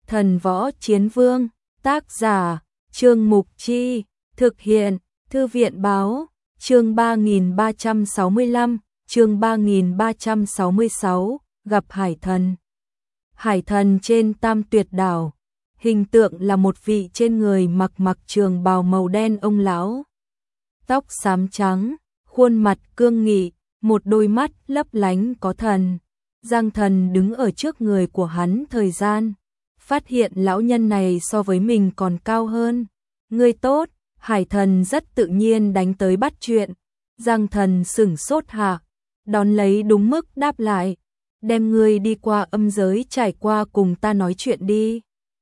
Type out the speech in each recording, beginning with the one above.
Thần Võ Chiến Vương, tác giả, Trương Mục Chi, thực hiện, Thư viện Báo, chương 3365, chương 3366, gặp Hải Thần. Hải Thần trên Tam Tuyệt Đảo, hình tượng là một vị trên người mặc trường bào màu đen ông lão. Tóc xám trắng, khuôn mặt cương nghị, một đôi mắt lấp lánh có thần. Giang Thần đứng ở trước người của hắn thời gian, phát hiện lão nhân này so với mình còn cao hơn. Ngươi tốt, Hải Thần rất tự nhiên đánh tới bắt chuyện. Giang Thần sửng sốt hạ, đón lấy đúng mức đáp lại, đem ngươi đi qua âm giới trải qua cùng ta nói chuyện đi.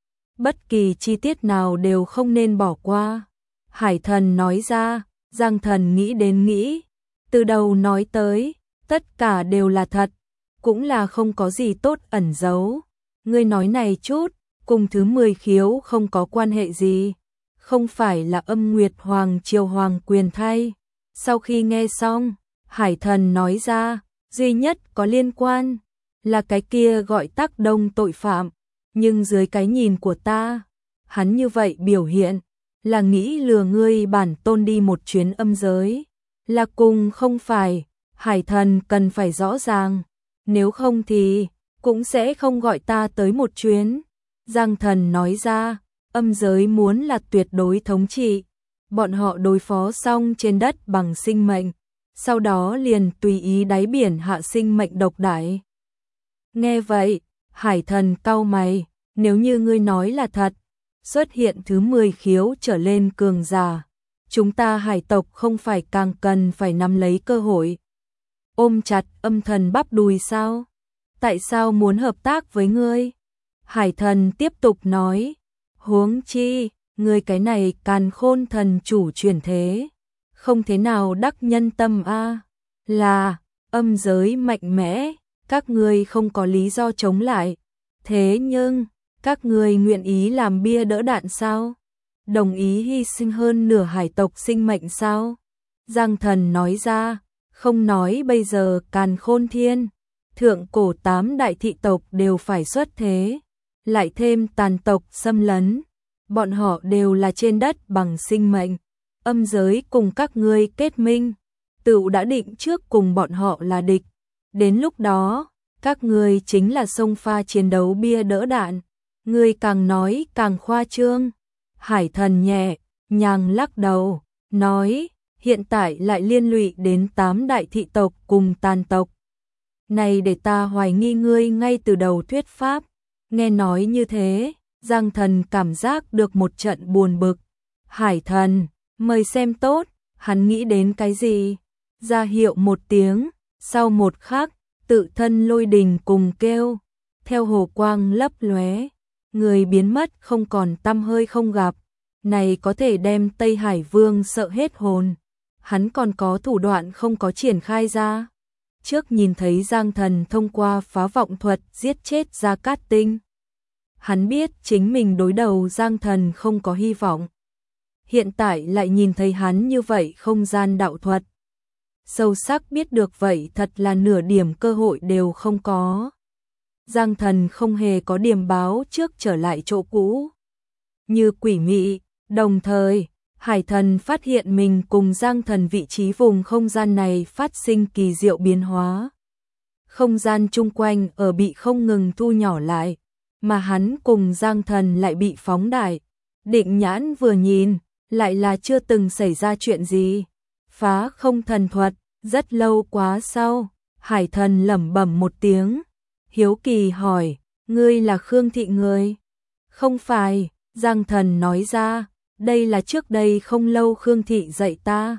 Bất kỳ chi tiết nào đều không nên bỏ qua. Hải Thần nói ra. Giang Thần nghĩ đến nghĩ, từ đầu nói tới, tất cả đều là thật, cũng là không có gì tốt ẩn giấu. Ngươi nói này chút, cùng thứ 10 khiếu không có quan hệ gì, không phải là âm Nguyệt Hoàng Triều Hoàng quyền thay. Sau khi nghe xong, Hải Thần nói ra, duy nhất có liên quan, là cái kia gọi tác đông tội phạm, nhưng dưới cái nhìn của ta, hắn như vậy biểu hiện, là nghĩ lừa ngươi bản tôn đi một chuyến âm giới, là cùng không phải. Hải Thần cần phải rõ ràng, nếu không thì cũng sẽ không gọi ta tới một chuyến. Giang Thần nói ra, âm giới muốn là tuyệt đối thống trị, bọn họ đối phó xong trên đất bằng sinh mệnh, sau đó liền tùy ý đáy biển hạ sinh mệnh độc đại. Nghe vậy, Hải Thần cau mày, nếu như ngươi nói là thật, xuất hiện thứ 10 khiếu trở lên cường giả, chúng ta hải tộc không phải càng cần phải nắm lấy cơ hội. Ôm chặt âm thần bắp đùi sao? Tại sao muốn hợp tác với ngươi? Hải Thần tiếp tục nói, huống chi, ngươi cái này càn khôn thần chủ chuyển thế, không thế nào đắc nhân tâm a. Là, âm giới mạnh mẽ, các ngươi không có lý do chống lại, thế nhưng các ngươi nguyện ý làm bia đỡ đạn sao? Đồng ý hy sinh hơn nửa hải tộc sinh mệnh sao? Giang Thần nói ra, không nói bây giờ càn khôn thiên, thượng cổ 8 đại thị tộc đều phải xuất thế, lại thêm tàn tộc xâm lấn, bọn họ đều là trên đất bằng sinh mệnh, âm giới cùng các ngươi kết minh, tựu đã định trước cùng bọn họ là địch, đến lúc đó, các ngươi chính là xông pha chiến đấu bia đỡ đạn. Ngươi càng nói càng khoa trương. Hải Thần nhẹ nhàng lắc đầu, nói, hiện tại lại liên lụy đến 8 đại thị tộc cùng tàn tộc. Này để ta hoài nghi ngươi ngay từ đầu thuyết pháp. Nghe nói như thế, Giang Thần cảm giác được một trận buồn bực. Hải Thần, mời xem tốt, hắn nghĩ đến cái gì? Ra hiệu một tiếng, sau một khắc, tự thân lôi đình cùng kêu, theo hồ quang lấp lóe. Người biến mất không còn tăm hơi không gặp, này có thể đem Tây Hải Vương sợ hết hồn. Hắn còn có thủ đoạn không có triển khai ra. Trước nhìn thấy Giang Thần thông qua phá vọng thuật giết chết Gia Cát Tinh, hắn biết chính mình đối đầu Giang Thần không có hy vọng. Hiện tại lại nhìn thấy hắn như vậy không gian đạo thuật, sâu sắc biết được vậy thật là nửa điểm cơ hội đều không có. Giang Thần không hề có điểm báo trước trở lại chỗ cũ. Như quỷ mị, đồng thời, Hải Thần phát hiện mình cùng Giang Thần vị trí vùng không gian này phát sinh kỳ diệu biến hóa. Không gian chung quanh ở bị không ngừng thu nhỏ lại, mà hắn cùng Giang Thần lại bị phóng đại. Định nhãn vừa nhìn, lại là chưa từng xảy ra chuyện gì. Phá không thần thuật, rất lâu quá sau, Hải Thần lẩm bẩm một tiếng. Hiếu kỳ hỏi, ngươi là Khương thị người? Không phải, Giang Thần nói ra, đây là trước đây không lâu Khương thị dạy ta.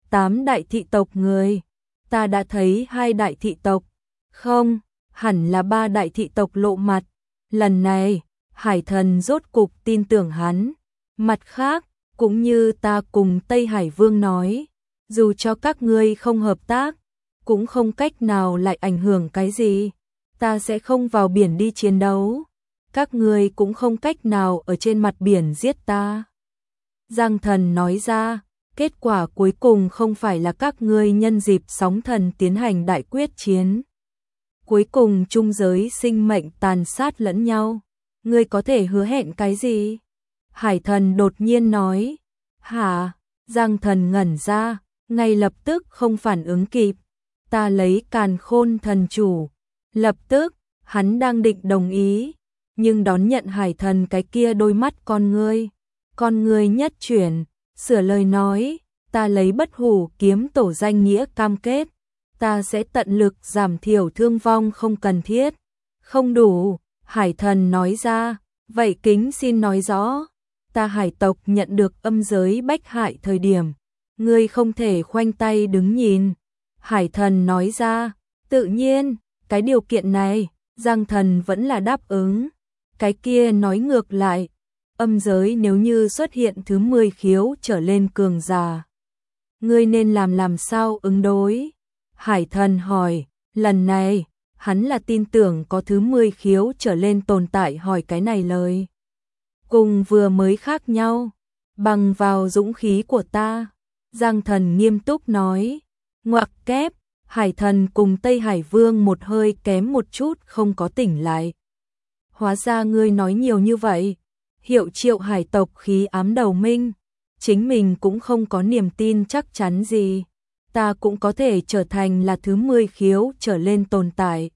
8 đại thị tộc người, ta đã thấy 2 đại thị tộc, không, hẳn là 3 đại thị tộc lộ mặt. Lần này, Hải Thần rốt cục tin tưởng hắn. Mặt khác, cũng như ta cùng Tây Hải Vương nói, dù cho các ngươi không hợp tác, cũng không cách nào lại ảnh hưởng cái gì. Ta sẽ không vào biển đi chiến đấu, các ngươi cũng không cách nào ở trên mặt biển giết ta. Giang Thần nói ra, kết quả cuối cùng không phải là các ngươi nhân dịp sóng thần tiến hành đại quyết chiến. Cuối cùng trung giới sinh mệnh tàn sát lẫn nhau, Ngươi có thể hứa hẹn cái gì? Hải thần đột nhiên nói. Hả? Giang thần ngẩn ra, ngay lập tức không phản ứng kịp. Ta lấy Càn Khôn thần chủ. Lập tức, hắn đang định đồng ý, nhưng đón nhận hải thần cái kia đôi mắt con ngươi nhất chuyển, sửa lời nói, ta lấy Bất Hủ kiếm tổ danh nghĩa cam kết, ta sẽ tận lực giảm thiểu thương vong không cần thiết. Không đủ, hải thần nói ra, vậy kính xin nói rõ, ta hải tộc nhận được âm giới bách hại thời điểm, ngươi không thể khoanh tay đứng nhìn. Hải thần nói ra, tự nhiên, cái điều kiện này, Giang thần vẫn là đáp ứng. Cái kia nói ngược lại, âm giới nếu như xuất hiện thứ 10 khiếu trở lên cường giả, ngươi nên làm sao ứng đối? Hải thần hỏi, lần này, hắn là tin tưởng có thứ 10 khiếu trở lên tồn tại hỏi cái này lời. Cùng vừa mới khác nhau, bằng vào dũng khí của ta. Giang thần nghiêm túc nói, ngoặc kép, hải thần cùng Tây Hải Vương một hơi kém một chút không có tỉnh lại. Hóa ra ngươi nói nhiều như vậy, Hiệu Triệu hải tộc khí ám đầu minh, chính mình cũng không có niềm tin chắc chắn gì, ta cũng có thể trở thành là thứ 10 khiếu trở lên tồn tại.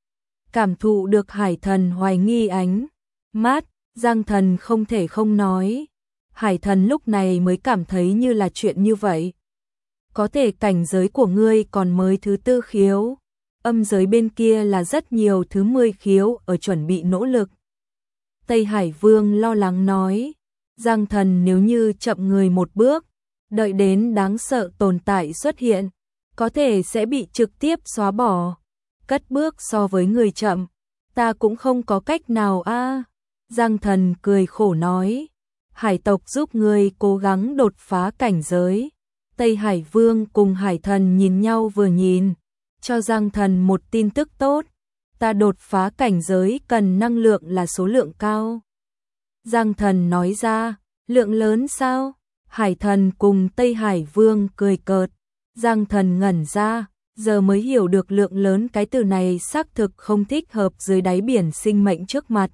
Cảm thụ được hải thần hoài nghi ánh mắt, Giang thần không thể không nói. Hải thần lúc này mới cảm thấy như là chuyện như vậy. Có thể cảnh giới của ngươi còn mới thứ 4 khiếu, âm giới bên kia là rất nhiều thứ 10 khiếu ở chuẩn bị nỗ lực. Tây Hải Vương lo lắng nói, Giang thần nếu như chậm người một bước, đợi đến đáng sợ tồn tại xuất hiện, có thể sẽ bị trực tiếp xóa bỏ. Cất bước so với người chậm, ta cũng không có cách nào a. Giang thần cười khổ nói, hải tộc giúp ngươi cố gắng đột phá cảnh giới. Tây Hải Vương cùng hải thần nhìn nhau vừa nhìn, cho Giang thần một tin tức tốt, ta đột phá cảnh giới cần năng lượng là số lượng cao. Giang thần nói ra, lượng lớn sao? Hải thần cùng Tây Hải Vương cười cợt, Giang thần ngẩn ra, giờ mới hiểu được lượng lớn cái từ này xác thực không thích hợp dưới đáy biển sinh mệnh trước mặt.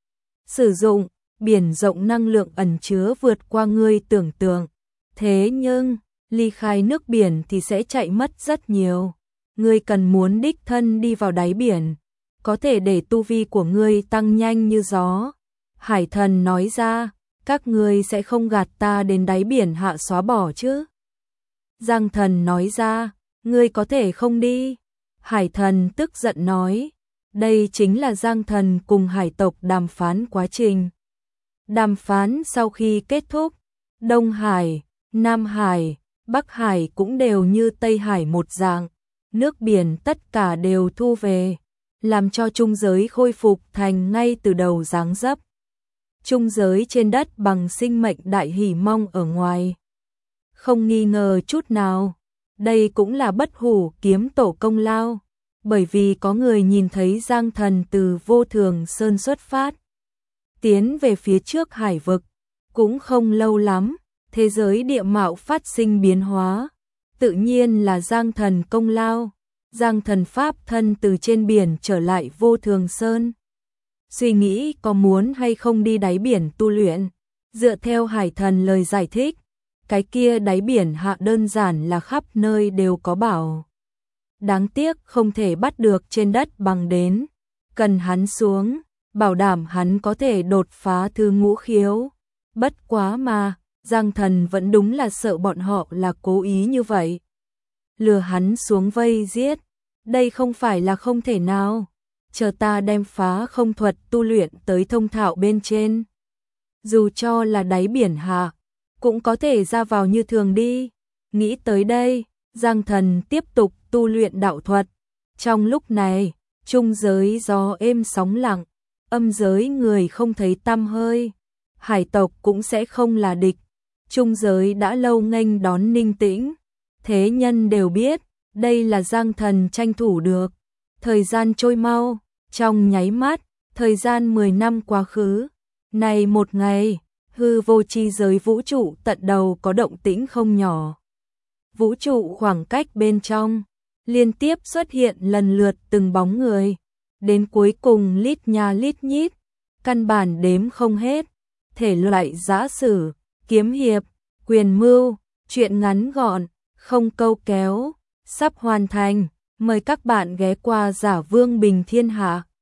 Sử dụng, biển rộng năng lượng ẩn chứa vượt qua ngươi tưởng tượng, thế nhưng, ly khai nước biển thì sẽ chạy mất rất nhiều. Ngươi cần muốn đích thân đi vào đáy biển, có thể để tu vi của ngươi tăng nhanh như gió. Hải thần nói ra, các ngươi sẽ không gạt ta đến đáy biển hạ xóa bỏ chứ? Giang thần nói ra, ngươi có thể không đi. Hải thần tức giận nói, đây chính là Giang thần cùng hải tộc đàm phán quá trình. Đàm phán sau khi kết thúc, Đông Hải, Nam Hải, Bắc Hải cũng đều như Tây Hải một dạng, nước biển tất cả đều thu về, làm cho trung giới khôi phục thành ngay từ đầu dáng dấp. Trung giới trên đất bằng sinh mệnh đại hỉ mong ở ngoài. Không nghi ngờ chút nào, đây cũng là Bất Hủ kiếm tổ công lao, bởi vì có người nhìn thấy Giang thần từ Vô Thường Sơn xuất phát, tiến về phía trước hải vực, cũng không lâu lắm, thế giới địa mạo phát sinh biến hóa, tự nhiên là Giang thần công lao. Giang thần pháp thân từ trên biển trở lại Vô Thường Sơn. Suy nghĩ có muốn hay không đi đáy biển tu luyện, dựa theo hải thần lời giải thích, cái kia đáy biển hạ đơn giản là khắp nơi đều có bảo. Đáng tiếc không thể bắt được trên đất bằng đến, cần hắn xuống, bảo đảm hắn có thể đột phá thứ 5 khiếu. Bất quá mà, Giang thần vẫn đúng là sợ bọn họ là cố ý như vậy. Lừa hắn xuống vây giết, đây không phải là không thể nào. Chờ ta đem phá không thuật tu luyện tới thông thạo bên trên. Dù cho là đáy biển hạ, cũng có thể ra vào như thường đi. Nghĩ tới đây, Giang thần tiếp tục tu luyện đạo thuật. Trong lúc này, trung giới gió êm sóng lặng, âm giới người không thấy tăm hơi. Hải tộc cũng sẽ không là địch. Trung giới đã lâu nghênh đón ninh tĩnh. Thế nhân đều biết, đây là Giang thần tranh thủ được. Thời gian trôi mau, trong nháy mắt, thời gian 10 năm quá khứ. Này một ngày, hư vô chi giới vũ trụ tận đầu có động tĩnh không nhỏ. Vũ trụ khoảng cách bên trong, liên tiếp xuất hiện lần lượt từng bóng người. Đến cuối cùng lít nha lít nhít, căn bản đếm không hết. Thể loại giã sử, kiếm hiệp, quyền mưu, truyện ngắn gọn, không câu kéo, sắp hoàn thành. Mời các bạn ghé qua Giả Vương Bình Thiên Hạ.